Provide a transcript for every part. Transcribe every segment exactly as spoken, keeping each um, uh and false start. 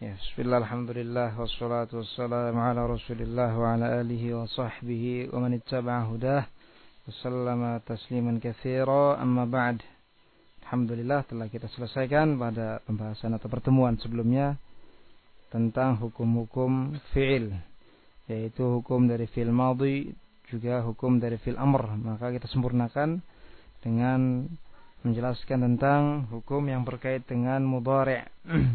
Ya, bismillah, alhamdulillah, wassalatu wassalamu ala rasulillah wa ala alihi wa sahbihi wa man ittaba'a hudah wasallama tasliman katsira, amma ba'd. Alhamdulillah, telah kita selesaikan pada pembahasan atau pertemuan sebelumnya tentang hukum-hukum fi'il, yaitu hukum dari fi'il madhi juga hukum dari fi'il amr. Maka kita sempurnakan dengan menjelaskan tentang hukum yang berkait dengan mudhari'.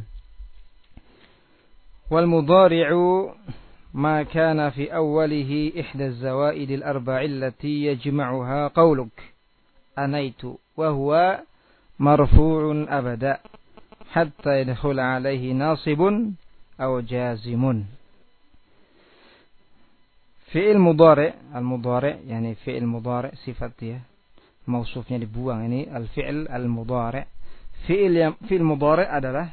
Wal mudhari'u ma kana fi awwalihi ihda az-zawaid al-arba'i allati yajma'uha qawluk anaitu wa huwa marfu'un abada hatta yadkhul 'alayhi nasibun aw jazimun. Fi'il mudhari', al-mudhari' yani fi'il mudhari' sifat dia, mausufnya dibuang, ini al-fi'il al-mudhari'. Fi'il yang fi'il mudhari' adalah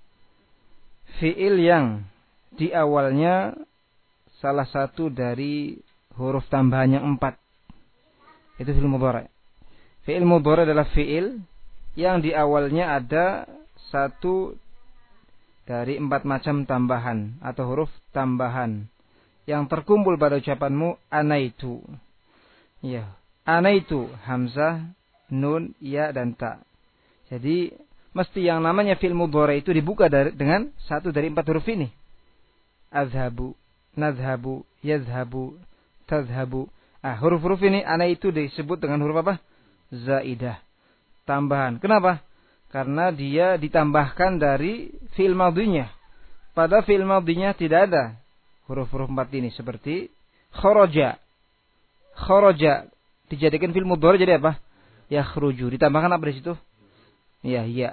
fi'il yang di awalnya salah satu dari huruf tambahan yang empat. Itu fi'il mudhari'. Fi'il mudhari' adalah fi'il yang di awalnya ada satu dari empat macam tambahan atau huruf tambahan yang terkumpul pada ucapanmu anaitu. Ya, anaitu hamzah, nun, ya dan ta. Jadi mesti yang namanya fi'il mudhari' itu dibuka dari, dengan satu dari empat huruf ini. Azhabu, nadhabu, yazhabu, tadhabu. Ah, huruf-huruf ini ana itu disebut dengan huruf apa? Zaidah. Tambahan. Kenapa? Karena dia ditambahkan dari fi'il madhinya. Pada fi'il madhinya tidak ada huruf-huruf empat ini, seperti kharaja. Kharaja dijadikan fi'il mudhari' jadi apa? Yakhruju. Ditambahkan apa di situ? Ya, iya.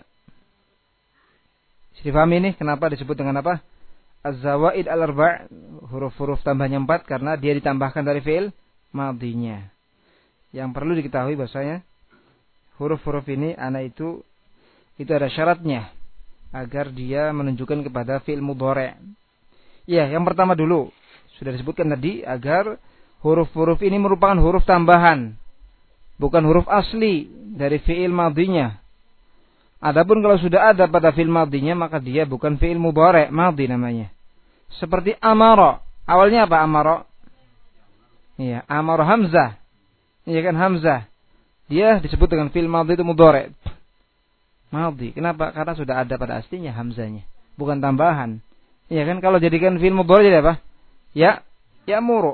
Difahami ini kenapa disebut dengan apa? Az-zawaid al-arba', huruf-huruf tambahnya empat karena dia ditambahkan dari fi'il madhinya. Yang perlu diketahui bahasanya huruf-huruf ini ana itu itu ada syaratnya agar dia menunjukkan kepada fi'il mudhari'. Ya, yang pertama dulu sudah disebutkan tadi agar huruf-huruf ini merupakan huruf tambahan, bukan huruf asli dari fi'il madhinya. Adapun kalau sudah ada pada fi'il madhinya maka dia bukan fi'il mudhari', madhi namanya. Seperti amara. Awalnya apa amara? Iya, amara hamzah. Iya kan hamzah. Dia disebut dengan fi'il madhi itu mudhari'. Madhi. Kenapa? Karena sudah ada pada aslinya hamzahnya, bukan tambahan. Iya kan, kalau jadikan fi'il mudhari' jadi apa? Ya, ya'muru.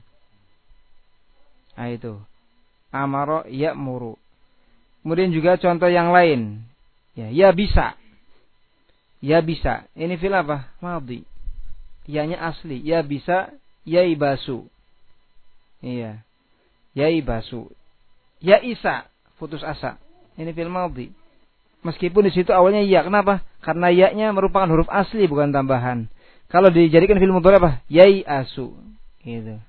Nah itu. Amara ya'muru. Kemudian juga contoh yang lain. Ya, ya bisa. Ya bisa. Ini fi'il apa? Madhi. Ya-nya asli. Ya bisa. Ya ibasu. Iya. Ya ibasu. Ya isa. Putus asa. Ini fi'il madhi. Meskipun di situ awalnya ya. Kenapa? Karena ya-nya merupakan huruf asli bukan tambahan. Kalau dijadikan fi'il mudhari' apa? Yai asu. Gitu.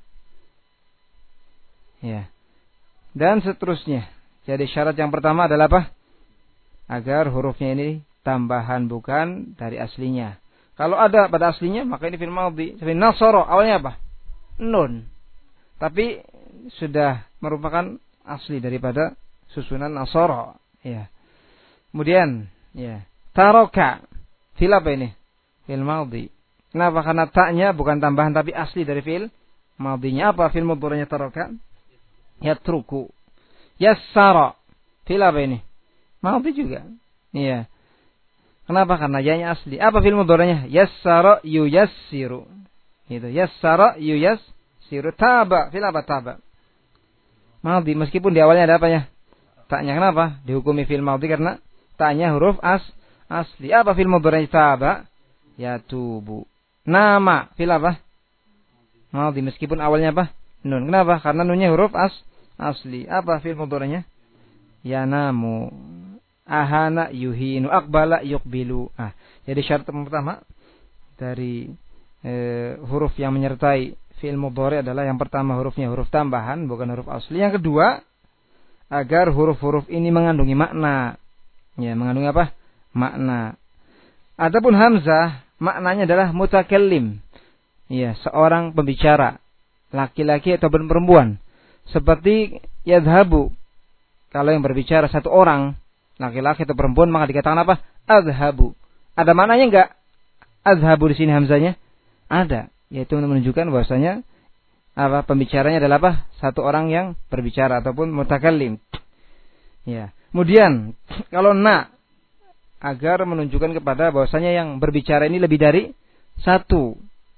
Ya. Dan seterusnya. Jadi syarat yang pertama adalah apa? Agar hurufnya ini tambahan bukan dari aslinya. Kalau ada pada aslinya maka ini fi'il madhi. Seperti nasara, awalnya apa? Nun. Tapi sudah merupakan asli daripada susunan nasara. Ya. Kemudian, ya, taraka. Fi'il apa ini? Fi'il madhi. Kenapa? Karena ta'nya bukan tambahan tapi asli dari fi'il madhinya. Apa fi'il mudhari'nya taraka? Yatruku. Yassara. Fi'il apa ini? Madhi juga. Iya. Kenapa? Karena ya-nya asli. Apa fi'il mudhari'nya? Yassara yuyassiru. Gitu. Yassara yuyassiru. Taba. Fi'il apa taba? Madhi. Meskipun di awalnya ada apanya? Ta'nya. Kenapa? Dihukumi fi'il madhi karena ta'nya huruf as asli. Apa fi'il mudhari'nya taba? Yatubu. Nama. Fi'il apa? Madhi. Meskipun awalnya apa? Nun. Kenapa? Karena nunnya huruf as asli. Apa fi'il mudhari'nya? Yanamu. Ahana yuhinu. Akbala yukbilu. Ah, jadi syarat pertama dari e, huruf yang menyertai fi'il mudhari' adalah yang pertama hurufnya huruf tambahan bukan huruf asli. Yang kedua, agar huruf-huruf ini mengandungi makna. Ya, mengandungi apa? Makna. Adapun hamzah maknanya adalah mutakallim. Ya, seorang pembicara, laki-laki ataupun perempuan. Seperti yadhabu. Kalau yang berbicara satu orang, laki-laki atau perempuan, maka dikatakan apa? Adhabu. Ada maknanya enggak? azhabu di sini hamzanya? Ada, yaitu menunjukkan bahwasanya apa pembicaranya adalah apa? Satu orang yang berbicara ataupun mutakallim. Ya. Kemudian kalau na agar menunjukkan kepada bahwasanya yang berbicara ini lebih dari satu.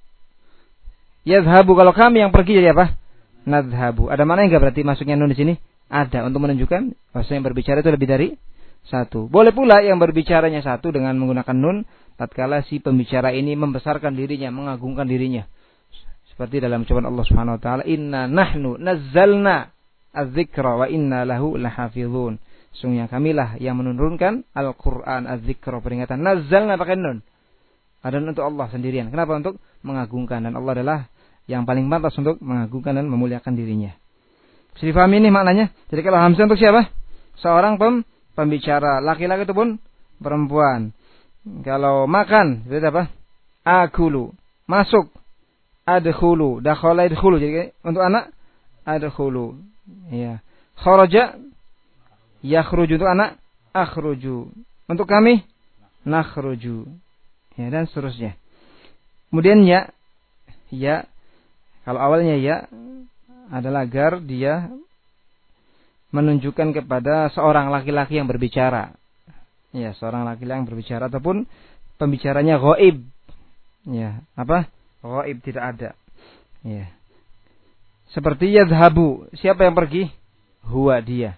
Yadhhabu kalau kami yang pergi jadi apa? Nadhhabu. Ada mana enggak berarti masuknya nun di sini? Ada untuk menunjukkan bahwasanya yang berbicara itu lebih dari satu. Boleh pula yang berbicaranya satu dengan menggunakan nun tatkala si pembicara ini membesarkan dirinya, mengagungkan dirinya. Seperti dalam ucapan Allah Subhanahu wa taala, "Inna nahnu nazzalna adz-dzikra wa inna lahu lahafizun." Sungguhnya kamilah yang menurunkan Al-Qur'an, adz-dzikra peringatan. Nazzalna pakai nun. Ada untuk Allah sendirian. Kenapa? Untuk mengagungkan, dan Allah adalah yang paling pantas untuk mengagungkan dan memuliakan dirinya. Bisa difahami ini maknanya? Jadi kalau hamzah untuk siapa? Seorang pem, pembicara, laki-laki ataupun perempuan. Kalau makan, berarti apa? Akulu, masuk. Adkhulu, dakhala adkhulu. Jadi untuk anak adkhulu. Ya. Kharaja yakhruju, untuk anak akhruju. Untuk kami nakhruju. Ya, dan seterusnya. Kemudian ya, ya, kalau awalnya ya adalah agar dia menunjukkan kepada seorang laki-laki yang berbicara. Ya, seorang laki-laki yang berbicara ataupun pembicaranya ghaib. Ya, apa? Ghaib, tidak ada. Ya. Seperti yadhhabu, siapa yang pergi? Huwa, dia.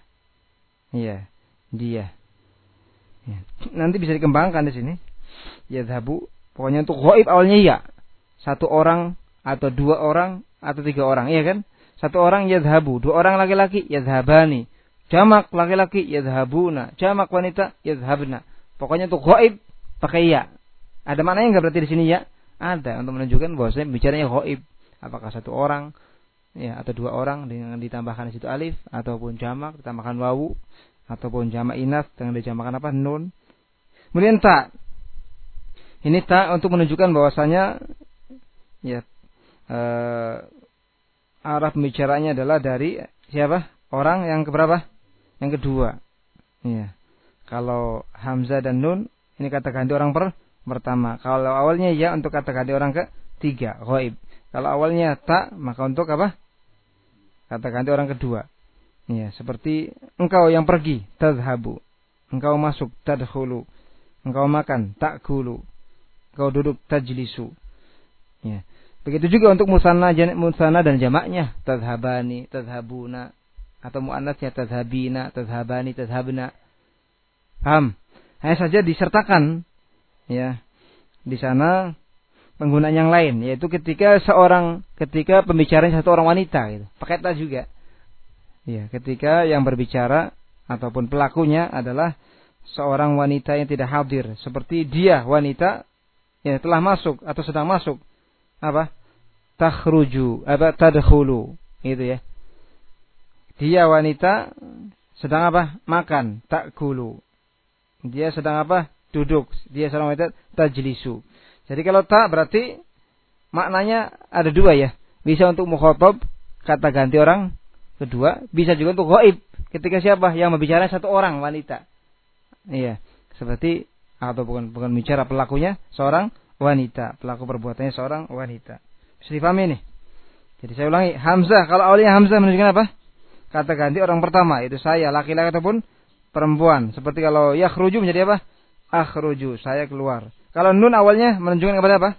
Ya, dia. Ya. Nanti bisa dikembangkan di sini. Yadhhabu, pokoknya untuk ghaib awalnya ya. Satu orang atau dua orang atau tiga orang, iya kan? Satu orang yadhhabu, dua orang laki-laki yadhhabani, jamak laki-laki yadhhabuna, jamak wanita yadhhabna. Pokoknya untuk ghaib pakai ya. Ada maknanya enggak berarti di sini ya? Ada, untuk menunjukkan bahwasanya bicaranya ghaib. Apakah satu orang ya atau dua orang dengan ditambahkan di situ alif, ataupun jamak ditambahkan wawu, ataupun jamak inas dengan dijamakan apa? Nun. Kemudian ta. Ini ta untuk menunjukkan bahwasanya ya eh, arah pembicaranya adalah dari siapa? Orang yang keberapa? Yang kedua. Ya. Kalau hamzah dan nun ini kata ganti orang per pertama. Kalau awalnya ya untuk kata ganti orang ketiga, ghaib. Kalau awalnya ta maka untuk apa? Kata ganti orang kedua. Ya, seperti engkau yang pergi, tadhhabu. Engkau masuk, tadkhulu. Engkau makan, ta'kulu. Engkau duduk, tajlisu. Ya. Begitu juga untuk musanna, musanna dan jamaknya, tadhhabani, tadhhabuna, atau muannats ya tadhhabina, tadhhabani, tadhhabna. Paham? Hanya saja disertakan ya di sana penggunaan yang lain, yaitu ketika seorang ketika pembicaranya satu orang wanita gitu. Pakai ta juga. Ya, ketika yang berbicara ataupun pelakunya adalah seorang wanita yang tidak hadir, seperti dia wanita yang telah masuk atau sedang masuk. Apa? Takhruju, apa tadkhulu, gitu ya. Dia wanita sedang apa? Makan, ta'kulu. Dia sedang apa? Duduk. Dia seorang wanita tajlisu. Jadi kalau ta berarti maknanya ada dua ya. Bisa untuk mukhatab, kata ganti orang kedua, bisa juga untuk ghaib. Ketika siapa yang berbicara satu orang wanita. Iya, seperti atau bukan bukan bicara pelakunya seorang wanita, pelaku perbuatannya seorang wanita. Bisa dipahami nih. Jadi saya ulangi, hamzah kalau awalnya hamzah menunjukkan apa? Kata ganti orang pertama, itu saya, laki-laki ataupun perempuan. Seperti kalau yakhruju menjadi apa? Akhruju, saya keluar. Kalau nun awalnya menunjukkan kepada apa?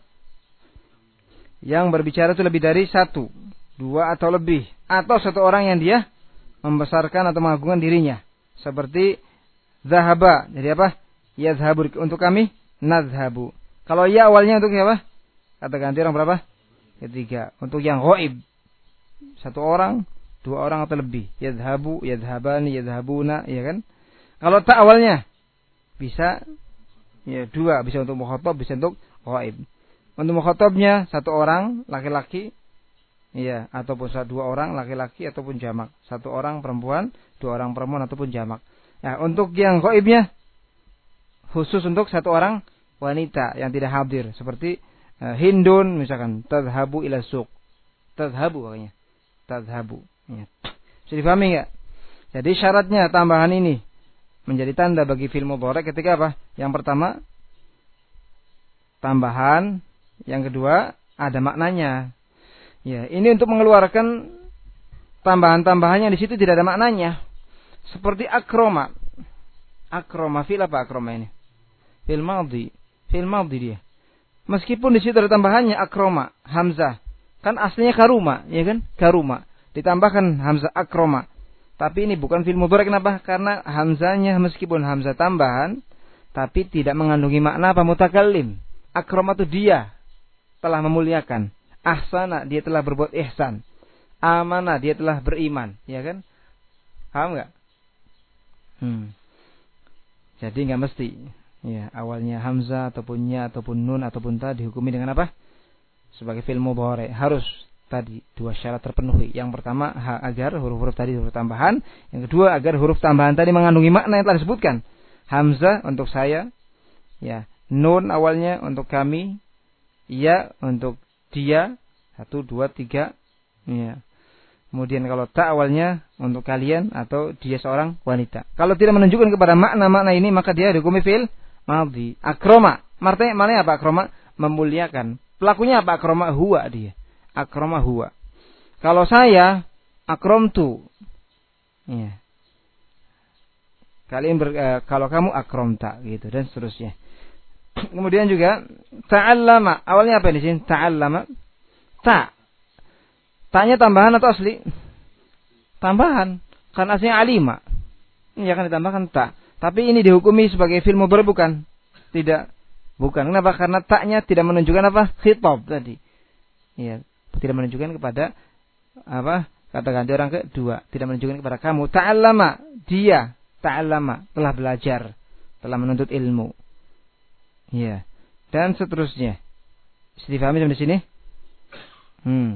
Yang berbicara itu lebih dari satu, dua atau lebih, atau satu orang yang dia membesarkan atau mengagungkan dirinya. Seperti zahaba, jadi apa? Yadhhabu, untuk kami nadhhabu. Kalau ya awalnya untuk apa? Kata ganti orang berapa? Ketiga. Untuk yang ghaib, satu orang, dua orang atau lebih. Yadhhabu, yadhhabani, yadhhabuna, ya kan? Kalau tak awalnya bisa ya dua, bisa untuk mukhatab, bisa untuk ghaib. Untuk mukhatabnya satu orang laki-laki, iya, ataupun dua orang laki-laki ataupun jamak. Satu orang perempuan, dua orang perempuan ataupun jamak. Nah, untuk yang ghaibnya khusus untuk satu orang wanita yang tidak hadir, seperti uh, Hindun misalkan, tadhhabu ila suq. Tadhhabu pokoknya. Tadhhabu. Ya. Bisa dipahami enggak? Jadi syaratnya tambahan ini menjadi tanda bagi fi'il mudhari ketika apa? Yang pertama tambahan, yang kedua ada maknanya. Ya, ini untuk mengeluarkan tambahan-tambahannya di situ tidak ada maknanya. Seperti akroma. Akroma fil apa akroma ini? Fil madhi. Fil madhi dia. Meskipun di situ ada tambahannya akroma, hamzah. Kan aslinya karuma, ya kan? Karuma. Ditambahkan hamzah akroma. Tapi ini bukan fil mudhari. Kenapa? Karena hamzahnya meskipun hamzah tambahan, tapi tidak mengandungi makna apa mutakallim. Akroma itu dia telah memuliakan. Ahsana, dia telah berbuat ihsan. Amana, dia telah beriman, ya kan? Paham enggak? Hmm. Jadi enggak mesti ya awalnya hamzah ataupun ya ataupun nun ataupun ta dihukumi dengan apa? Sebagai fi'il mudhari. Harus tadi dua syarat terpenuhi. Yang pertama agar huruf-huruf tadi huruf tambahan, yang kedua agar huruf tambahan tadi mengandungi makna yang telah disebutkan. Hamzah untuk saya, ya, nun awalnya untuk kami, ya untuk dia, satu, dua, tiga, ya. Kemudian kalau ta awalnya untuk kalian atau dia seorang wanita. Kalau tidak menunjukkan kepada makna-makna ini maka dia dihukumi fi'il madhi. Akroma, artinya mana apa akroma? Memuliakan. Pelakunya apa akroma? Huwa dia. Akroma huwa. Kalau saya akromtu. Ya. Kalian ber, uh, kalau kamu akromta gitu dan seterusnya. Kemudian juga ta'allama. Awalnya apa di sini? Ta'allama. Ta. Tanya tambahan atau asli? Tambahan. Kan aslinya alima. Ini akan ditambahkan ta. Tapi ini dihukumi sebagai fi'il mudhari bukan? Tidak. Bukan. Kenapa? Karena taknya tidak menunjukkan apa? Khitab tadi. Ya, tidak menunjukkan kepada apa? Kata ganti orang kedua, tidak menunjukkan kepada kamu. Ta'allama, dia ta'allama, telah belajar, telah menuntut ilmu. Ya. Dan seterusnya. Bisa difahami sampai di sini? Hmm.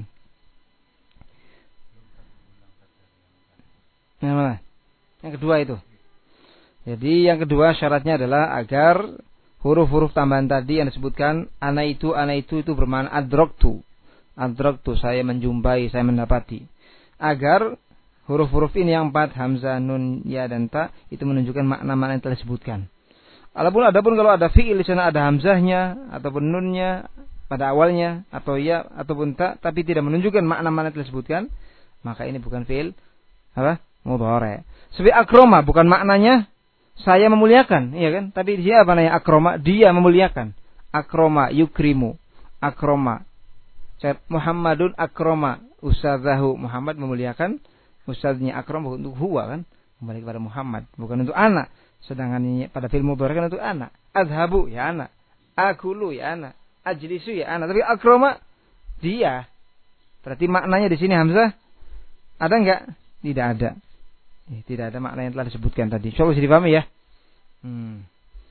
Yang mana? Yang kedua itu. Jadi yang kedua syaratnya adalah agar huruf-huruf tambahan tadi yang disebutkan ana itu, ana itu itu bermakna adraktu. Adraktu, saya menjumpai, saya mendapati. Agar huruf-huruf ini yang empat, hamzah, nun, ya dan ta itu menunjukkan makna-makna yang telah disebutkan. Adapun adapun kalau ada fi'il di sana ada hamzahnya ataupun nunnya pada awalnya atau ya ataupun ta tapi tidak menunjukkan makna-makna yang telah disebutkan, maka ini bukan fi'il apa? Mudhari. Seperti akroma bukan maknanya saya memuliakan, iya kan? Tapi dia apa namanya akroma? Dia memuliakan. Akroma yukrimu. Akroma. Muhammadun akroma ustadzahu. Muhammad memuliakan ustadznya. Akrom untuk huwa kan? Kembali kepada Muhammad, bukan untuk anak. Sedangkan ini pada fi'il mudhari kan untuk anak. Adhabu ya anak. Akulu ya anak. Ajlisu ya anak. Tapi akroma dia. Berarti maknanya di sini hamzah ada enggak? Tidak ada. Eh, tidak ada makna yang telah disebutkan tadi. Coba bisa dipahami ya. Hmm.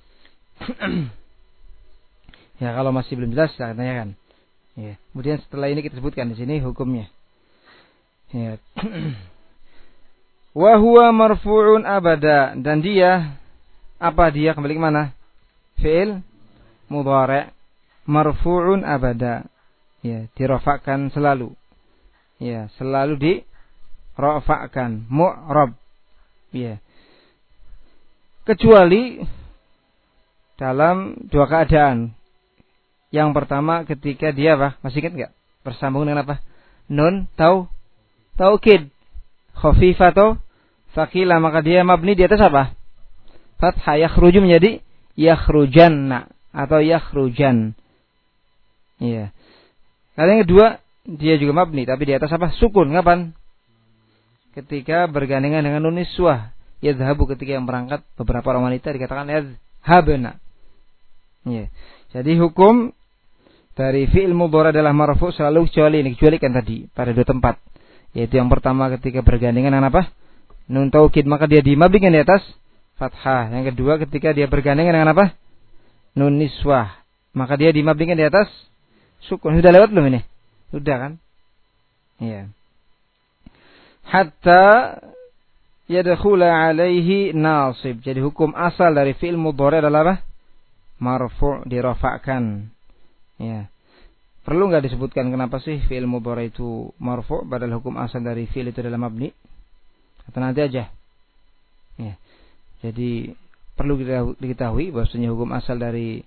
Ya kalau masih belum jelas saya tanyakan. Ya. Kemudian setelah ini kita sebutkan di sini hukumnya. Ya. Wa huwa marfu'un abada, dan dia apa dia kembali ke mana? Fi'il mudhari' marfu'un abada. Ya, dirafa'kan selalu. Ya, selalu di rafa'kan, mu'rab. Ya. Kecuali dalam dua keadaan. Yang pertama ketika dia apa? Masih ingat enggak? Bersambung dengan apa? Nun tau taukid. Khafifah atau thaqila, maka dia mabni di atas apa? Fathah. Yakhruju menjadi yakhrujanna atau yakhrujan. Iya. Kali yang kedua dia juga mabni tapi di atas apa? Sukun. Kapan? Ketika bergandengan dengan nun niswah, yadhhabu, ketika yang berangkat beberapa orang wanita dikatakan yadhhabna. Ya. Jadi hukum dari fi'il mudhari adalah marfu' selalu kecuali ini, kecuali kan tadi pada dua tempat. Yaitu yang pertama ketika bergandengan dengan apa? Nun taukid, maka dia dimabnikan di atas fathah. Yang kedua ketika dia bergandengan dengan apa? Nun niswah, maka dia dimabnikan di atas sukun. Sudah lewat belum ini? Sudah kan? Iya. Hatta yadkhula alaihi nasib. Jadi hukum asal dari fi'il mudhari adalah apa? Marfu', dirafa'kan. Ya. Perlu enggak disebutkan kenapa sih fi'il mudhari itu marfu' padahal hukum asal dari fi'il itu adalah mabni? Atau nanti aja. Ya. Jadi perlu diketahui bahwasanya hukum asal dari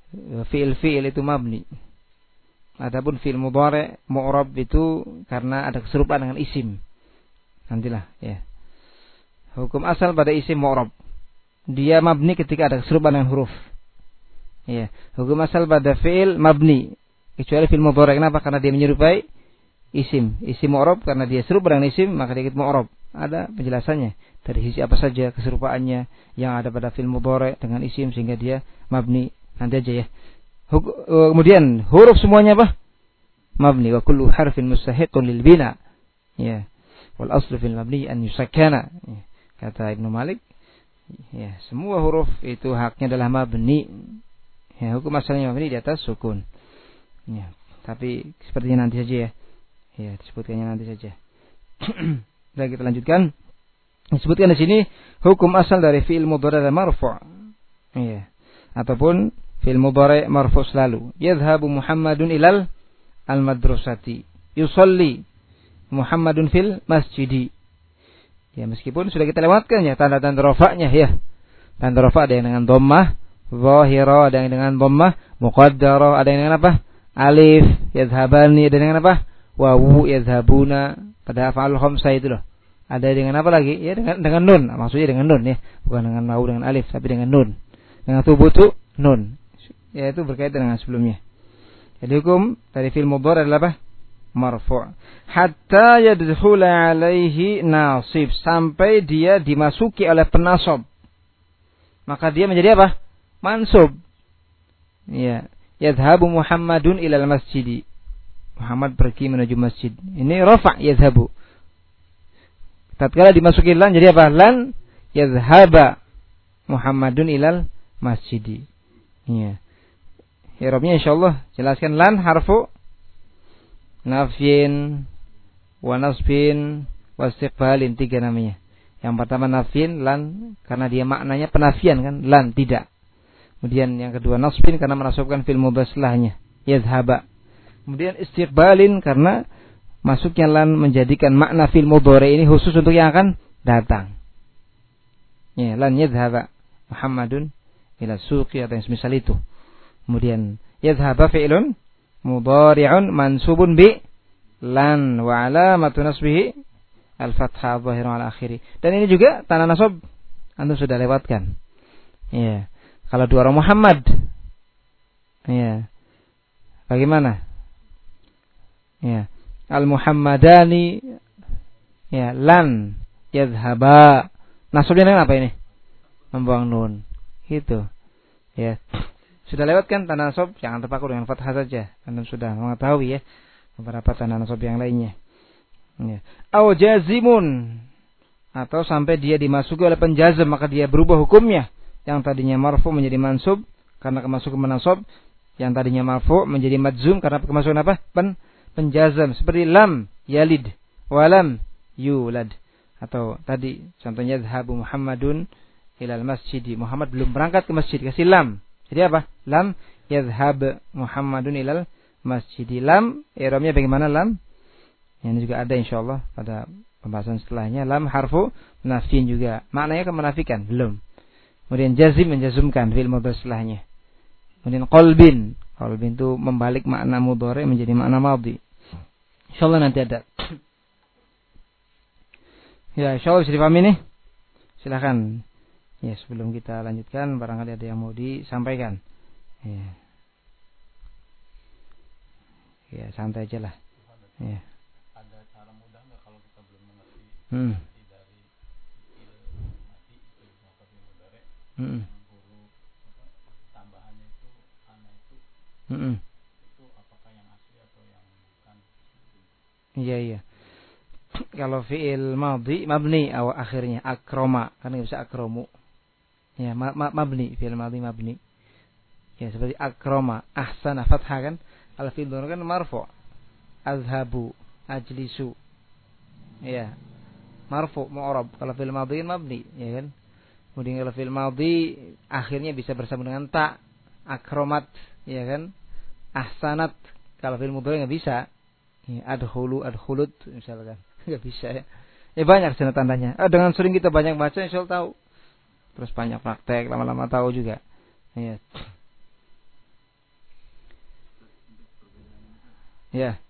fiil-fiil itu mabni. Adapun fiil mudhari' mu'rab itu karena ada keserupaan dengan isim. Nantilah ya. Hukum asal pada isim mu'rab. Dia mabni ketika ada keserupaan dengan huruf. Ya, hukum asal pada fiil mabni kecuali fiil mudhari'. Kenapa? Karena dia menyerupai isim. Isim mu'rab karena dia serupa dengan isim maka dia mu'rab. Ada penjelasannya dari sisi apa saja keserupaannya yang ada pada fiil mudhari' dengan isim sehingga dia mabni. Nanti aja ya. Kemudian huruf semuanya apa? Mabni. Wa kullu harfin mustahiqun lil bina. Ya. Wal aslu fil mabni an yusakkana. Ya. Kata Ibnu Malik, ya, semua huruf itu haknya adalah mabni. Ya, hukum asalnya mabni di atas sukun. Ya, tapi sepertinya nanti saja ya. Ya, disebutkannya nanti saja. Baik, kita lanjutkan. Disebutkan di sini hukum asal dari fi'il mudhari' dan marfu'. Ya. Ataupun fi'il mudhari' marfu' selalu. Yadhhabu Muhammadun ilal al-madrasati. Yusalli Muhammadun fil masjidi. Ya, meskipun sudah kita lewatkan ya tanda-tanda rafa'nya ya. Tanda rafa' ada yang dengan dhammah, zahira ada yang dengan dhammah, muqaddarah ada yang dengan apa? Alif, yadhhabani ada dengan apa? Wawu, yadhhabuna. Pada af'alul khamsah itu loh. Ada dengan apa lagi? Ya dengan dengan nun. Maksudnya dengan nun ya, bukan dengan wawu dengan alif tapi dengan nun. Dengan thubutu nun. Ya itu berkaitan dengan sebelumnya. Jadi hukum dari fi'il mudhari' adalah apa? Marfu'. Hatta yadkhula alaihi nasib, sampai dia dimasuki oleh penasab. Maka dia menjadi apa? Mansub. Ya, yadhhabu Muhammadun ilal masjidi. Muhammad pergi menuju masjid. Ini rafa' yadhhabu. Tatkala dimasuki lan jadi apa? Lan yadhhaba Muhammadun ilal masjidi. Ya. I'rabnya insyaallah jelaskan. Lan harfu nafyin wa nasbin wa istiqbalin, tiga namanya. Yang pertama nafyin, lan karena dia maknanya penafian kan, lan tidak. Kemudian yang kedua nasbin karena menasabkan fi'il mudhari' setelahnya, yadhhaba. Kemudian istiqbalin karena masuknya lan menjadikan makna fi'il mudhari' ini khusus untuk yang akan datang. Ya, lan yadhhaba Muhammadun ila suqi atau yang semisal itu. Kemudian yadhhaba fi'lun mudhari'un mansubun bi lan wa alamatu nasbihi al-fathah adh-dhahira ala akhiri. Dan ini juga tanda nasab antum sudah lewatkan. Ya. Kalau dua orang Muhammad. Ya. Bagaimana? Ya. Al-Muhammadani ya lan yadhhaba. Nasabnya dengan apa ini? Membuang nun. Gitu. Ya. Sudah lewatkan tanda nasab, jangan terpaku dengan fathah saja. Anda sudah mengetahui ya beberapa tanda nasab yang lainnya. Ya. Aw jazimun, atau sampai dia dimasuki oleh penjazm maka dia berubah hukumnya. Yang tadinya marfu menjadi mansub karena kemasukan menasab, yang tadinya marfu menjadi madzum karena kemasukan apa? Pen penjazm. Seperti lam yalid wa lam yulad. Atau tadi contohnya dhahabu Muhammadun ilal masjidi. Muhammad belum berangkat ke masjid, kasih lam. Jadi apa? Lam yadhhab Muhammadun ilal masjidi. Lam, i'rabnya bagaimana lam? Ini juga ada insyaallah pada pembahasan setelahnya. Lam harfu nafyin juga. Maknanya kemenafikan, belum. Kemudian jazim menjazumkan fi'il mudhari' setelahnya. Kemudian qalbin. Qalbin itu membalik makna mudhari' menjadi makna madhi. Insyaallah nanti ada. Ya, insyaallah bisa dipahami nih. Silakan. Ya, sebelum kita lanjutkan barangkali ada yang mau disampaikan. Ya. Ya, santai aja lah. Ya. Ada cara mudah nggak kalau kita belum mengerti hmm. arti dari fi'il mati itu maf'ul mudhari', hmm. huruf apa, tambahannya itu ana itu hmm. itu apakah yang asli atau yang bukan? Iya iya. Kalau fi'il madhi mabni awal akhirnya akroma, kan enggak bisa akromu. Ya, ma ma mabni, fi'il madhi mabni. Ya, seperti akroma, ahsana fathah kan. Al fi'il mudhari' kan marfu'. Azhabu, ajlisu. Ya. Marfu' mu'rab. Kalau fi'il madhi mabni, ya kan? Kemudian kalau fi'il madhi akhirnya bisa bersama dengan ta, akromat, ya kan? Ahsanat. Kalau fi'il mudhari' enggak bisa. Ya, adkhulu, adkhulut misalkan. Enggak bisa ya. Ya banyak tanda-tandanya. Ah, dengan sering kita banyak baca insyaallah tahu. Terus banyak praktek, lama-lama tahu juga. Ya. Ya.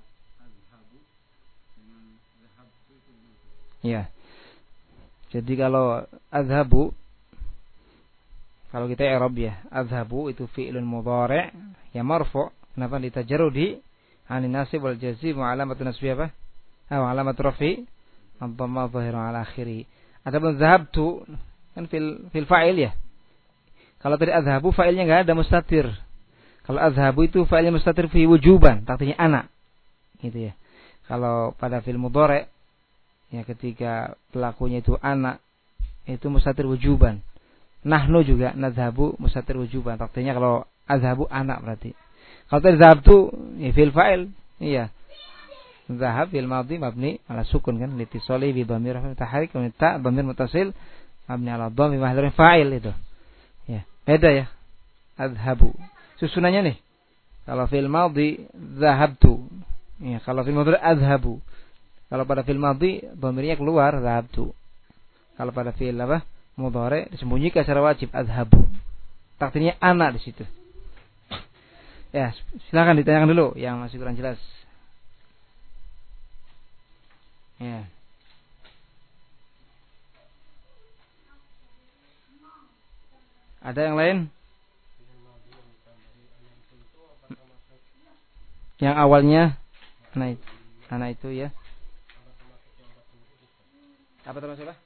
Ya. Jadi kalau azhabu, kalau kita i'rab ya, azhabu itu fi'lun mudhari' ya marfu', kenapa ditajarrudi anin nasib wal jazim wa alamatun nasbi apa? Ah, alamat rafi ad-dhamma dhahira ala akhiri. Adapun zahabtu kan fil fil fa'il ya. Kalau tadi azhabu fa'ilnya enggak ada mustatir. Kalau azhabu itu fa'ilnya mustatir fi wujuban, artinya ana. Gitu ya. Kalau pada fil mudhari' ya ketika pelakunya itu anak, itu mustatir wujuban. Nahnu juga nadhabu mustatir wujuban. Artinya kalau azhabu anak berarti. Kalau tadi zahabtu ya fil fa'il. Iya. Zahab fil madhi mabni ala sukun kan litisali bi dhamir tahrik wa ta dhamir muttasil mabni ala dhammi mahdhur fa'il itu. Ya. Beda ya. Azhabu. Susunannya nih. Kalau fil madhi zahabtu. Ya, kalau fil mudhari azhabu. Kalau pada fi'il madhi dhamirnya keluar zahabtu. Kalau pada fi'il apa? Mudhari disembunyikan secara wajib azhabu. Takdirnya ana di situ. Ya, silakan ditanyakan dulu yang masih kurang jelas. Ya. Ada yang lain? Yang awalnya ana itu, ana itu ya. Apa termasuk apa?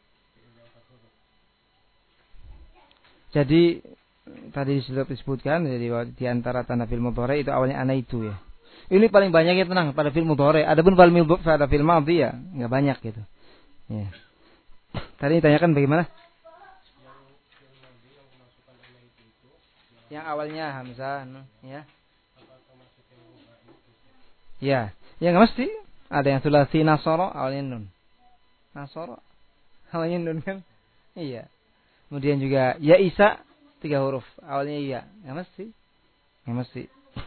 Jadi tadi sudah disebutkan jadi di antara tanda fil mudhari itu awalnya ana itu ya. Ini paling banyak ya tenang pada fil mudhari. Adapun pada fil madhi ya enggak banyak gitu. Ya. Tadi ditanyakan bagaimana? Yang awalnya hamzah ya. Ya, ya enggak mesti. Ada yang sulasi nasara awalnya nun. Nasara awalnya nun kan? Iya. Kemudian juga ya Isa tiga huruf awalnya iya, enggak mesti. Enggak mesti.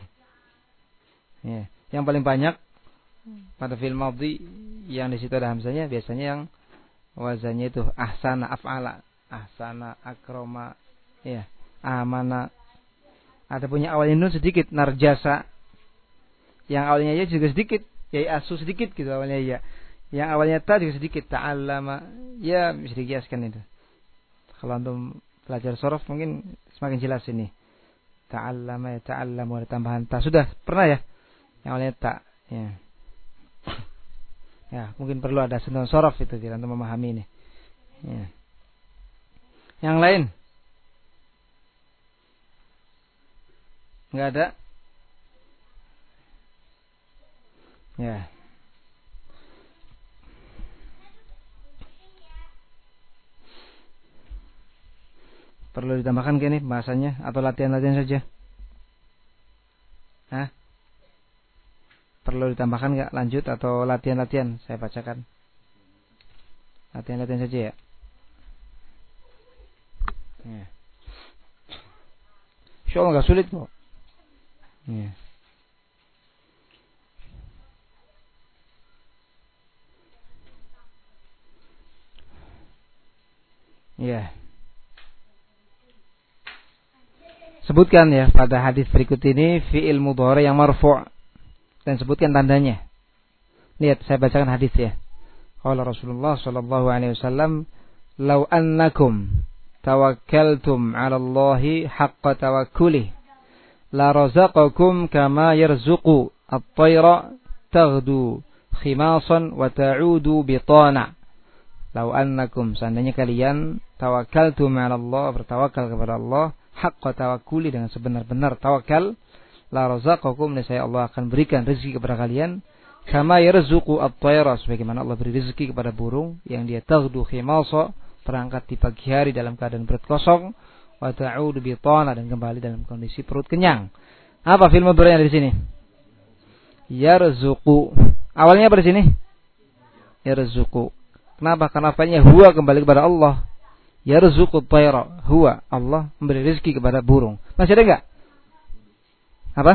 Ya, yang paling banyak pada fi'il madhi yang di situ ada hamzahnya biasanya yang wazannya itu ahsana af'ala, ahsana akrama, ya, amana. Ada punya awalnya nun sedikit narjasa. Yang awalnya ya juga sedikit, ya asu sedikit gitu awalnya ya. Yang awalnya ta juga sedikit, ta'allama. Ya, bisa dikiaskan itu. Kalau antum belajar shorof mungkin semakin jelas ini. Ta'allama ya ta'allamu ada tambahan ta. Sudah pernah ya? Yang awalnya ta. Ya. Ya, mungkin perlu ada sentuhan shorof itu biar antum memahami ini. Ya. Yang lain? Enggak ada? Ya. Perlu ditambahkan ke ini bahasanya atau latihan-latihan saja? Hah? Perlu ditambahkan enggak lanjut atau latihan-latihan saya bacakan? Latihan-latihan saja ya. Ya. Insyaallah enggak sulit kok. Ya. Ya. Sebutkan ya pada hadis berikut ini fi'il mudhari yang marfu' dan sebutkan tandanya. Lihat saya bacakan hadis ya. Qala Rasulullah sallallahu alaihi wasallam, "Lau annakum tawakkaltum 'ala Allahi haqqa tawakkuli, la razaqakum kama yarzuqu at-tayra taghdu khimasan wa ta'udu bitana." Lau annakum seandainya kalian tawakkaltum 'ala Allah, bertawakal kepada Allah haqqa tawakkuli dengan sebenar-benar tawakal, la razaqakum niscaya Allah akan berikan rezeki kepada kalian kama yarzuqu at-tayra sebagaimana Allah beri rezeki kepada burung yang dia taghdu khimasa berangkat di pagi hari dalam keadaan perut kosong wa ta'udu bitana dan kembali dalam kondisi perut kenyang. Apa fi'il mudhari yang di sini? Yarzuqu. Awalnya apa di sini? Yarzuqu. Kenapa? Karena fa'ilnya huwa kembali kepada Allah. Yarzuqut tayra, huwa Allah memberi rezeki kepada burung. Masih ada enggak? Apa?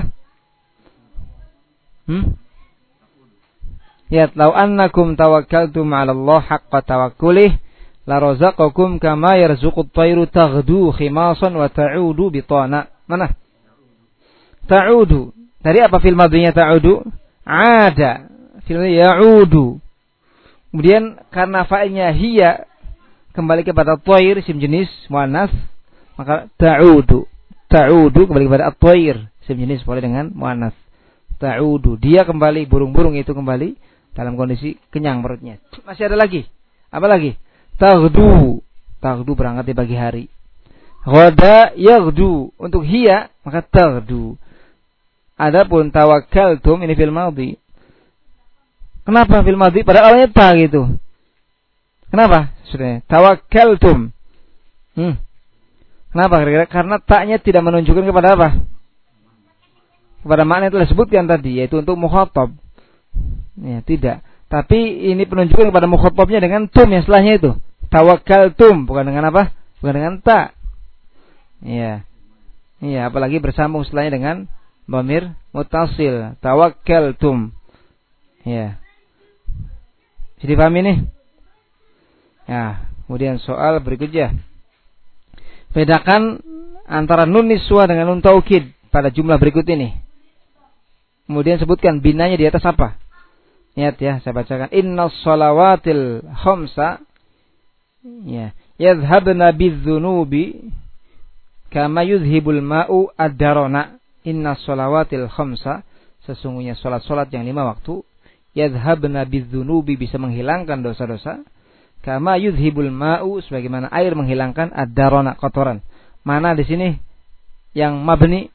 Hmm? Ya, lau annakum tawakkaltum 'ala Allah haqqa tawakkulih la razaqakum kama yarzuqut tayru taghdu khimasan wa ta'udu bitana. Mana? Ta'udu. Tadi apa fil madhinya ta'udu? Ada. Fil madhinya ya'udu. Kemudian karena fa'ilnya hiya kembali kepada at-thair, isim jenis muannas, maka ta'udu. Ta'udu kembali kepada at-thair, isim jenis boleh dengan muannas. Ta'udu, dia kembali, burung-burung itu kembali dalam kondisi kenyang perutnya. Masih ada lagi. Apa lagi? Taghdu. Taghdu berangkat di pagi hari. Ghada yaghdu. Untuk hiya maka taghdu. Adapun tawakkaltum ini fil madhi. Kenapa fil madhi? Pada awalnya ta gitu. Kenapa? Sudah tawakkaltum. Hmm. Kenapa? Karena taknya tidak menunjukkan kepada apa? Kepada makna yang telah disebutkan tadi, yaitu untuk mukhatab. Ya, tidak. Tapi ini penunjukan kepada mukhatabnya dengan tum yang setelahnya itu. Tawakkaltum, bukan dengan apa? Bukan dengan ta. Iya. Iya, apalagi bersambung setelahnya dengan dhamir muttasil. Tawakkaltum. Ya. Jadi paham ini? Ya, kemudian soal berikutnya. Bedakan antara nun niswa dengan nun taukid pada jumlah berikut ini. Kemudian sebutkan binanya di atas apa? Lihat ya, saya bacakan. Innas shalawatil khamsa ya, yadhhabna bidzunubi kama yudhibul ma'u ad-darana. Innas shalawatil khamsa, sesungguhnya salat-salat yang lima waktu, yadhhabna bidzunubi, bisa menghilangkan dosa-dosa, kama yudhibul ma'u, sebagaimana air menghilangkan ad-darana, kotoran. Mana di sini yang mabni?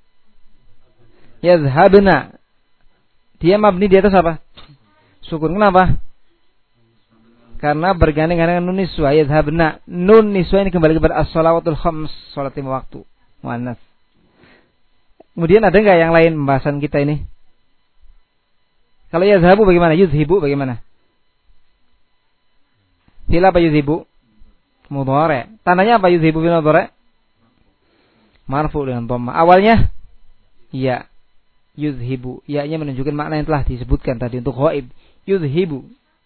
Yadhhabna. Dia mabni di atas apa? Sukun. Kenapa? Karena bergandeng-gandeng dengan nun niswa. Yadhhabna. Nun niswa ini kembali kepada as-shalawatul khams, salat lima waktu, muannas. Kemudian ada enggak yang lain pembahasan kita ini? Kalau yadhhabu bagaimana? Yudhibu bagaimana? Fil apa yudhibu? Mudhari'. Tandanya apa yudhibu fil mudhari'? Marfu dengan dhamma. Awalnya ya. Yudhibu. Ya-nya menunjukkan makna yang telah disebutkan tadi untuk ghaib. Yudhibu.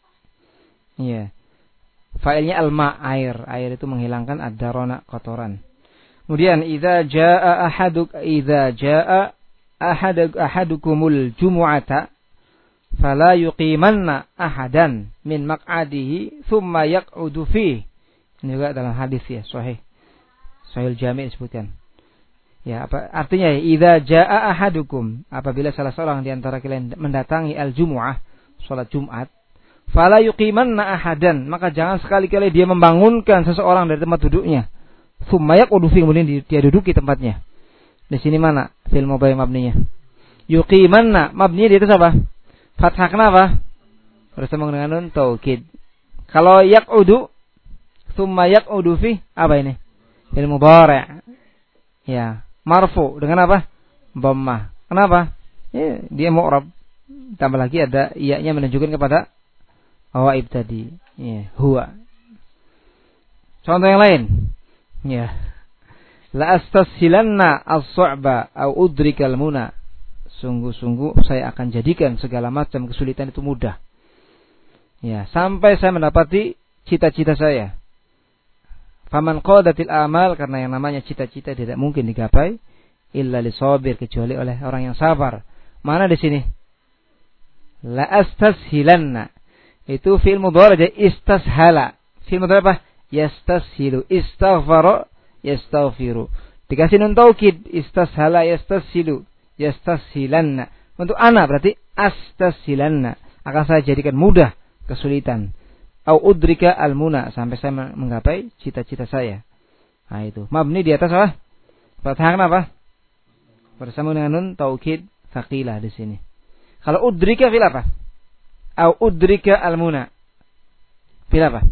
Ya. Fa'ilnya alma, air. Air itu menghilangkan ad-darana, kotoran. Kemudian idza jaa ahaduk idza jaa ahaduk ahadukumul jumu'ata fala yuqimanna ahadan min maq'adihi thumma yaq'udu fi. Ini juga dalam hadis ya, sahih. Sahih Jami' disebutkan. Ya, apa artinya? Idza jaa ahadukum, apabila salah seorang di antara kalian mendatangi al-jumu'ah, salat Jumat, fala yuqimanna ahadan, maka jangan sekali-kali dia membangunkan seseorang dari tempat duduknya. Tsumma yaqudu fi, kemudian dia duduki tempatnya. Di sini mana fil mudhari mabninya? Yuqimanna, mabninya di atas apa? Fathah, kenapa? Bersama dengan nun taukid. Kalau yaqudu, tsumma yaqudu fi, apa ini? Fil mudhari'. Ya. Marfu dengan apa? Dhammah. Kenapa? Ya, dia mu'rab. Tambah lagi ada iya-nya menunjukkan kepada ghaib tadi. Ya, huwa. Contoh yang lain. Ya. La astashilanna as-su'ba au udrikal muna. Sungguh-sungguh saya akan jadikan segala macam kesulitan itu mudah. Ya, sampai saya mendapati cita-cita saya. Faman qadatil amal, karena yang namanya cita-cita tidak mungkin digapai illa lisabir, kecuali oleh orang yang sabar. Mana di sini? La astashilanna. Itu fi'il mudhari' jadi istashala. Fi'il mudhari' apa? Yastashilu. Istaghfara yastaghfiru. Dikasih nun taukid, istashala yastashilu. Yastashilanna. Untuk ana berarti astashilanna. Akan saya jadikan mudah kesulitan. Au udrika al-muna, sampai saya menggapai cita-cita saya. Nah itu. Mabni di atas apa? Fathah apa? Bersama dengan nun taukid tsaqilah di sini. Kalau udrika fil apa? Au udrika al-muna. Fil apa?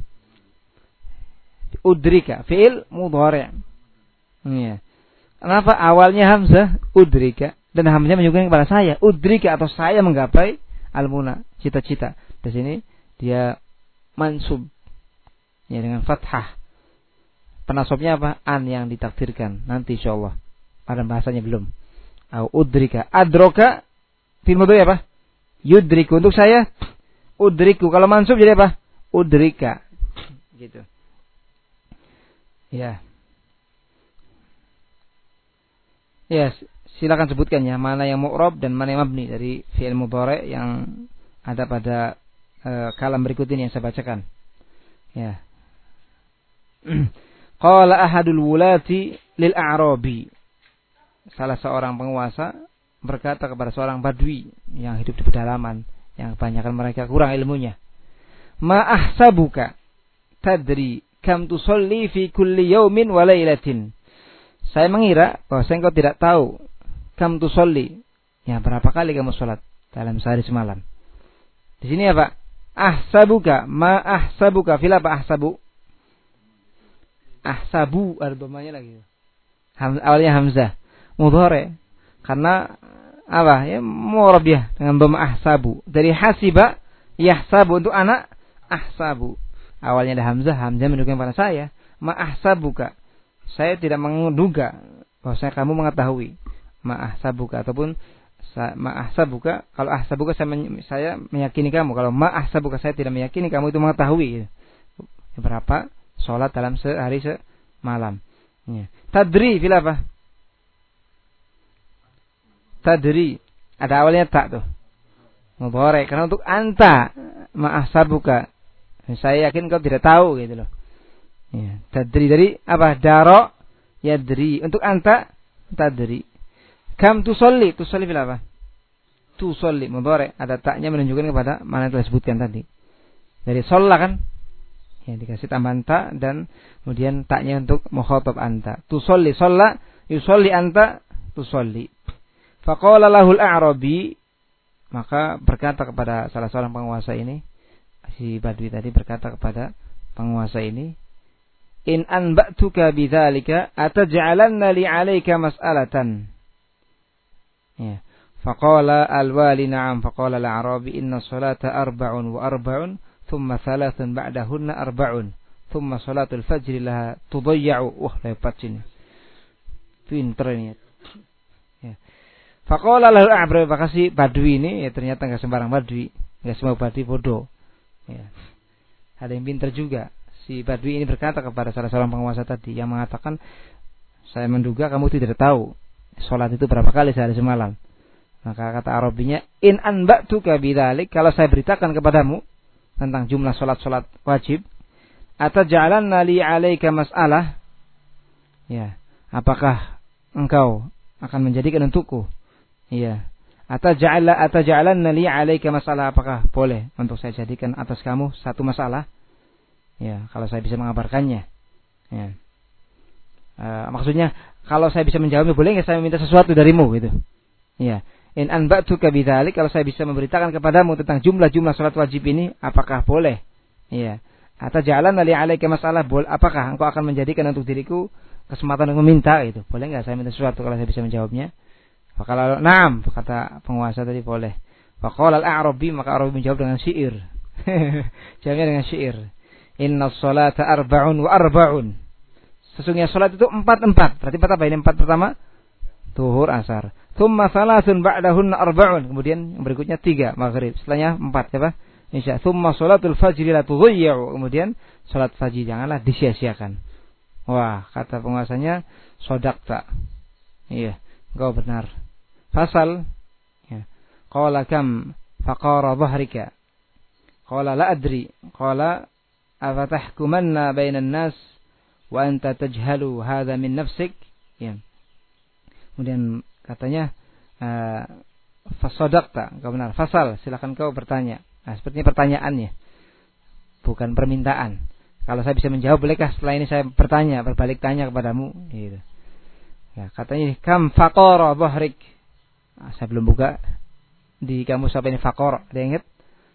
Udrika fi'il mudhari'. Iya. Kenapa awalnya hamzah udrika dan hamzah menunjukkan kepada saya udrika atau saya menggapai al-muna, cita-cita. Di sini dia mansub ya dengan fathah. Penasabnya apa? An yang ditakdirkan nanti insyaallah. Pada bahasanya belum. Au udrika. Adroka fil mudhari' apa? Yudriku. Untuk saya udriku. Kalau mansub jadi apa? Udrika. Gitu. Ya. Ya, silakan sebutkan ya mana yang mu'rab dan mana yang mabni dari fi'il mudhari' yang ada pada uh, kalam berikut ini yang saya bacakan. Ya. Qala ahadul wulati lil a'rabi. Salah seorang penguasa berkata kepada seorang badui yang hidup di pedalaman, yang kebanyakan mereka kurang ilmunya. Ma ahsabuka tadri kam tusalli fi kulli yaumin wa lailatin. Saya mengira bahwa engkau tidak tahu kam tusalli, ya berapa kali kamu salat dalam sehari semalam. Di sini apa? Ahsabuka, ma ahsabuka, fil apa ahsabu? Ahsabu, ada domanya lagi. Ham, awalnya hamzah, mudhari. Karena apa? Ya mu'rab ya dengan dhamma ahsabu. Dari hasiba yahsabu untuk anak ahsabu. Awalnya ada hamzah, hamzah menunjukkan pada saya. Ma ahsabuka. Saya tidak menduga bahwa saya kamu mengetahui. Ma ahsabuka ataupun ma ahsabuka, kalau ahsabuka saya, saya meyakini kamu. Kalau ma ahsabuka saya tidak meyakini kamu itu mengetahui. Berapa salat dalam sehari semalam. Ya. Tadri fil apa? Tadri. Ada awalnya tak tuh. Mudhari karena untuk anta ma ahsabuka. Saya yakin kau tidak tahu gitu loh. Ya, tadri dari apa? Daro yadri. Untuk anta tadri. Kam tusolli, tusolli fil apa? Tusolli mudhari, ada taknya menunjukkan kepada mana yang telah disebutkan tadi. Dari sholla kan? Ya, dikasih tambahan ta dan kemudian taknya untuk mukhatab anta. Tusolli sholla, yusolli anta tusolli. Faqala lahul a'rabi, maka berkata kepada salah seorang penguasa ini, si badui tadi berkata kepada penguasa ini, in anba'tuka bidzalika ataj'alanna li 'alaika mas'alatan. Ya. Faqala al-wali na'am, faqala al-a'rabi inna salata arba'un wa arba'un thumma thalathun ba'dahunna arba'un thumma salatul fajri laha tudayya'u. Wah, lepas ini. Pinter ini. Ya. Faqala lahu al-a'rabi, maka si badui ini ya ternyata enggak sembarang badui, enggak semua badui bodoh. Ya. Ada yang pintar juga. Si badui ini berkata kepada salah seorang penguasa tadi yang mengatakan, saya menduga kamu tidak tahu salat itu berapa kali sehari semalam. Maka kata Arabinya, in anba'tuka bidzalik, kalau saya beritakan kepadamu tentang jumlah salat-salat wajib, ataj'alanna li 'alaika mas'alah, ya, apakah engkau akan menjadikan untukku, ya, ataj'ala ataj'alanna li 'alaika mas'alah, apakah boleh untuk saya jadikan atas kamu satu masalah? Ya, kalau saya bisa mengabarkannya. Ya. E, maksudnya kalau saya bisa menjawabnya, boleh nggak saya meminta sesuatu darimu gitu. Ya. In anba'tuka bidzalik, kalau saya bisa memberitakan kepadamu tentang jumlah-jumlah salat wajib ini, apakah boleh? Ya. Ataj'alanna li 'alaika masalah, boleh, apakah engkau akan menjadikan untuk diriku kesempatan untuk meminta itu? Boleh nggak saya minta sesuatu kalau saya bisa menjawabnya? Faqala na'am, kata penguasa tadi boleh. Faqala al-a'rabi, maka Arabi menjawab dengan syair. Jawabnya dengan syair. Inna sholata arba'un wa arba'un. Sesungguhnya salat itu empat-empat. Berarti empat apa ini? Empat pertama zuhur, asar. Tsumma salasun ba'dahunna arba'un. Kemudian yang berikutnya tiga, maghrib. Setelahnya empat, apa? Isya. Tsumma salatul fajri la tudhi'u. Kemudian salat fajr janganlah disia-siakan. Wah, kata penguasanya, shadaqta. Iya, engkau benar. Fasal, ya. Qala kam faqara dhahrika. Qala la adri. Qala afatahkumanna bainan nas wa anta tajhalu hadha min nafsik. Ya. Kemudian katanya uh, fasadaqta, engkau benar. Fasal, silakan kau bertanya. Nah, sepertinya pertanyaannya, bukan permintaan. Kalau saya bisa menjawab, bolehkah setelah ini saya bertanya, berbalik tanya kepadamu? Gitu. Ya, katanya kam faqara dhahrik. Nah, saya belum buka di kamus apa ini faqara. Ada yang ingat?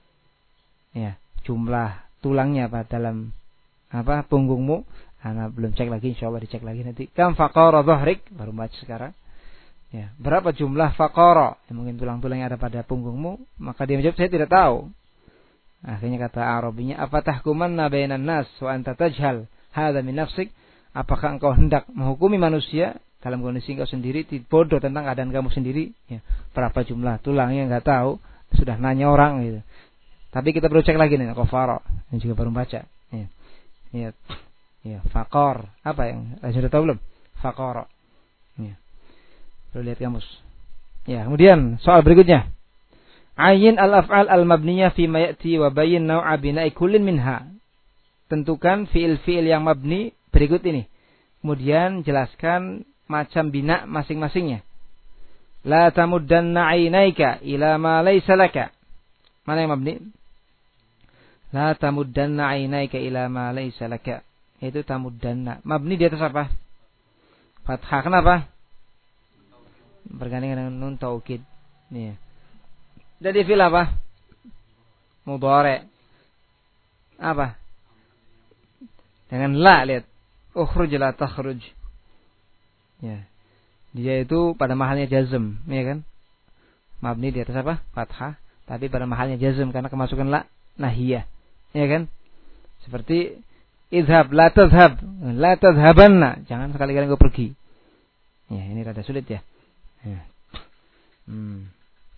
Ya, jumlah tulangnya apa dalam apa punggungmu? Ana belum cek lagi, insyaallah dicek lagi nanti. Kam faqara dhahrik, baru baca sekarang. Ya, berapa jumlah faqara? Ya, mungkin tulang-tulang yang ada pada punggungmu, maka dia menjawab saya tidak tahu. Akhirnya kata Arabinya, afatahkumanna bainan nas wa anta tajhal hadza min nafsik? Apakah engkau hendak menghukumi manusia dalam kondisi engkau sendiri bodoh tentang keadaan kamu sendiri? Ya, berapa jumlah tulangnya enggak tahu, sudah nanya orang gitu. Tapi kita perlu cek lagi nih, kafara. Ini juga baru baca. Ya. Ya. Ya, faqar. Apa yang sudah tahu belum? Faqara. Ya. Perlu lihat kamus. Ya, kemudian soal berikutnya. Ayin al-af'al al-mabniyah fi ma ya'ti wa bayyin naw'a bina'i kullin minha. Tentukan fiil-fiil yang mabni berikut ini. Kemudian jelaskan macam bina masing-masingnya. La tamuddanna 'ainaika ila ma laysa laka. Mana yang mabni? La tamuddanna 'ainaika ila ma laysa laka. Itu tamuddanna. Mabni di atas apa? Fathah. Kenapa? Bergandengan dengan nun taukid. Nih. Jadi fi'il apa? Mudhari'. Apa? Dengan la, lihat. Ukhruj la takhruj. Ya. Dia itu pada mahalnya jazm, ya kan? Mabni di atas apa? Fathah, tapi pada mahalnya jazm karena kemasukan la nahiyah. Ya kan? Seperti idhab la tadhhab, la tadhhabanna. Jangan sekali-kali engkau pergi. Ya, ini rada sulit ya. Ya. Hmm.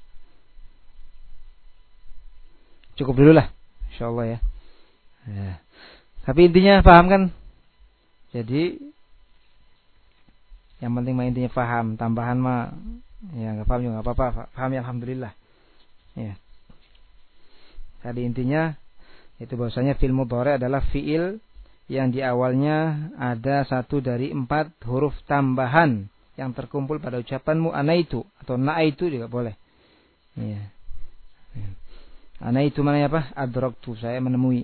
Cukup dulu lah, insyaallah ya. Ya. Tapi intinya paham kan? Jadi yang penting mah intinya paham. Tambahan mah ya nggak paham juga nggak apa-apa. Paham ya alhamdulillah. Ya. Tadi intinya itu bahwasanya fi'il mudhari' adalah fi'il yang di awalnya ada satu dari empat huruf tambahan yang terkumpul pada ucapanmu anaitu atau na'aitu juga boleh. Ya. Ya. Ana itu mana apa? Adraktu, saya menemui.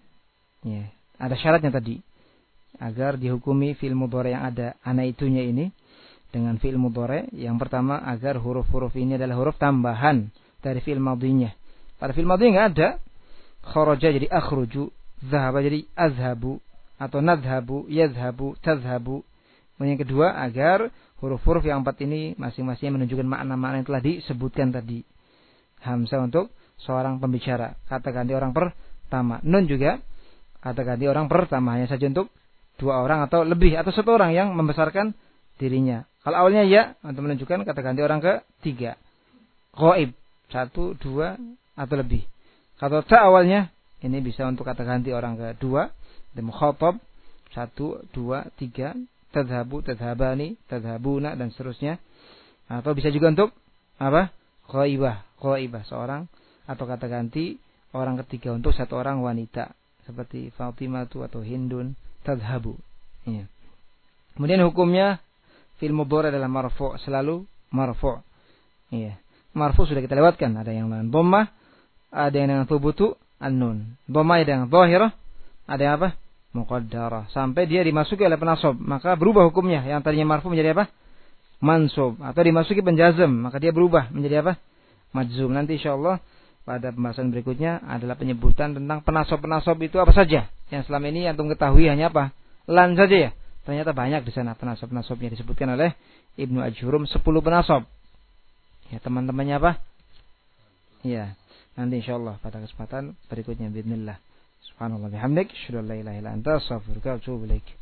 Ya, ada syaratnya tadi agar dihukumi fi'il mudhari yang ada ana itunya ini dengan fi'il mudhari. Yang pertama agar huruf-huruf ini adalah huruf tambahan dari fi'il madhinya. Pada fi'il madhi enggak ada kharaja jadi akhruju, dhahaba jadi azhabu atau nadhhabu, yadhhabu, tadhhabu. Yang kedua agar huruf-huruf yang empat ini masing-masing menunjukkan makna-makna yang telah disebutkan tadi. Hamzah untuk seorang pembicara, kata ganti orang pertama. Nun juga kata ganti orang pertama, hanya saja untuk dua orang atau lebih atau satu orang yang membesarkan dirinya. Kalau awalnya ya untuk menunjukkan kata ganti orang ketiga. Ghaib satu, dua atau lebih. Kalau ta awalnya ini bisa untuk kata ganti orang kedua. Dan mukhatab satu, dua, tiga. Tadhabu, tadhabani, tadhabuna dan seterusnya. Atau bisa juga untuk apa? Ghaibah, ghaibah seorang atau kata ganti orang ketiga untuk satu orang wanita seperti Fatimatu atau Hindun tadhabu. Ya. Kemudian hukumnya fi'il mudhari adalah marfu', selalu marfu'. Iya. Marfu' sudah kita lewatkan, ada yang dengan dhammah, ada yang dengan thubutu an-nun. Dhammah ada yang dhahirah, ada yang apa? Muqaddarah. Sampai dia dimasuki oleh penasab, maka berubah hukumnya. Yang tadinya marfu' menjadi apa? Mansub. Atau dimasuki penjazm, maka dia berubah menjadi apa? Majzum. Nanti insyaallah pada pembahasan berikutnya adalah penyebutan tentang penasab-penasab itu apa saja. Yang selama ini antum ketahui hanya apa? Lan saja ya. Ternyata banyak di sana penasab-penasabnya disebutkan oleh Ibnu Ajhurum sepuluh penasab. Ya, teman-temannya apa? Ya, nanti insyaallah pada kesempatan berikutnya bismillah. Subhanallah bihamdik, asyhadu an la ilaha illa anta, astaghfiruka wa atubu ilaik.